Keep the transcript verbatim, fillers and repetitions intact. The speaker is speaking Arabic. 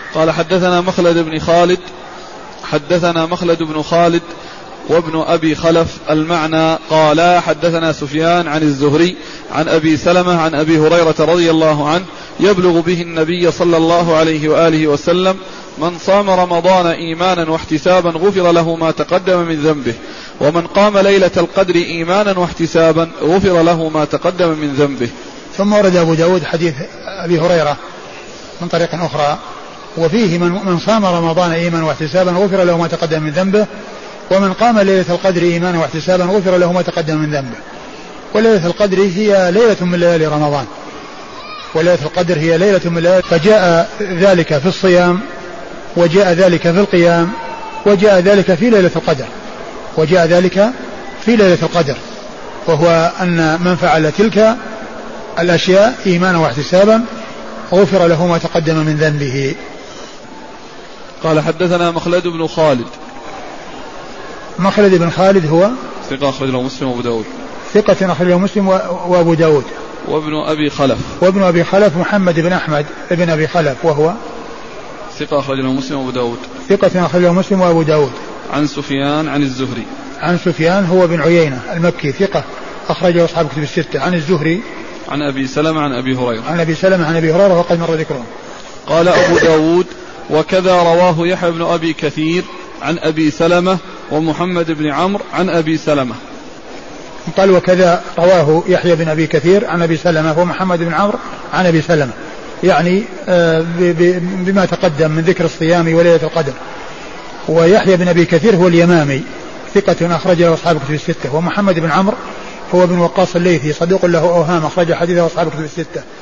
قال حدثنا مخلد بن خالد حدثنا مخلد بن خالد وابن أبي خلف المعنى قال حدثنا سفيان عن الزهري عن أبي سلمة عن أبي هريرة رضي الله عنه يبلغ به النبي صلى الله عليه وآله وسلم من صام رمضان إيمانا واحتسابا غفر له ما تقدم من ذنبه ومن قام ليلة القدر إيمانا واحتسابا غفر له ما تقدم من ذنبه. ثم ورد أبو داود حديث أبي هريرة من طريق أخرى وفيه من, من صام رمضان إيمانا واحتسابا غفر له ما تقدم من ذنبه ومن قام ليلة القدر إيمانا واحتسابا غفر له ما تقدم من ذنبه. وليلة القدر هي ليلة من ليالي رمضان وليلة القدر هي ليلة من ليالي فجاء ذلك في الصيام وجاء ذلك في القيام وجاء ذلك في ليلة القدر وجاء ذلك في ليلة القدر وهو أن من فعل تلك الأشياء إيمانا واحتسابا غفر له ما تقدم من ذنبه. قال حدثنا مخلد بن خالد. مخلد بن خالد هو ثقة أخرج له مسلم وأبو داود. ثقة أخرج له مسلم وأبو داود. وابن أبي خلف. وابن أبي خلف محمد بن أحمد ابن أبي خلف وهو ثقة أخرج له مسلم وأبو داود. ثقة أخرج له مسلم وأبو داود. عن سفيان عن الزهري. عن سفيان هو بن عيينة المكي ثقة أخرجه أصحاب كتب الستة. عن الزهري عن أبي سلمة عن أبي هريرة. عن أبي سلمة عن أبي هريرة وقد مر ذكره. قال أبو داود وكذا رواه يحيى بن أبي كثير عن أبي سلمة ومحمد بن عمرو عن أبي سلمة. قال وكذا رواه يحيى بن أبي كثير عن أبي سلمة ومحمد بن عمرو عن أبي سلمة يعني بما تقدم من ذكر الصيام وليلة القدر. ويحيى بن أبي كثير هو اليمامي ثقة أخرج له أصحاب كتب الستة. ومحمد بن عمرو هو بن وقاص الليثي صدوق له أوهام أخرج حديثه أصحاب كتب الستة.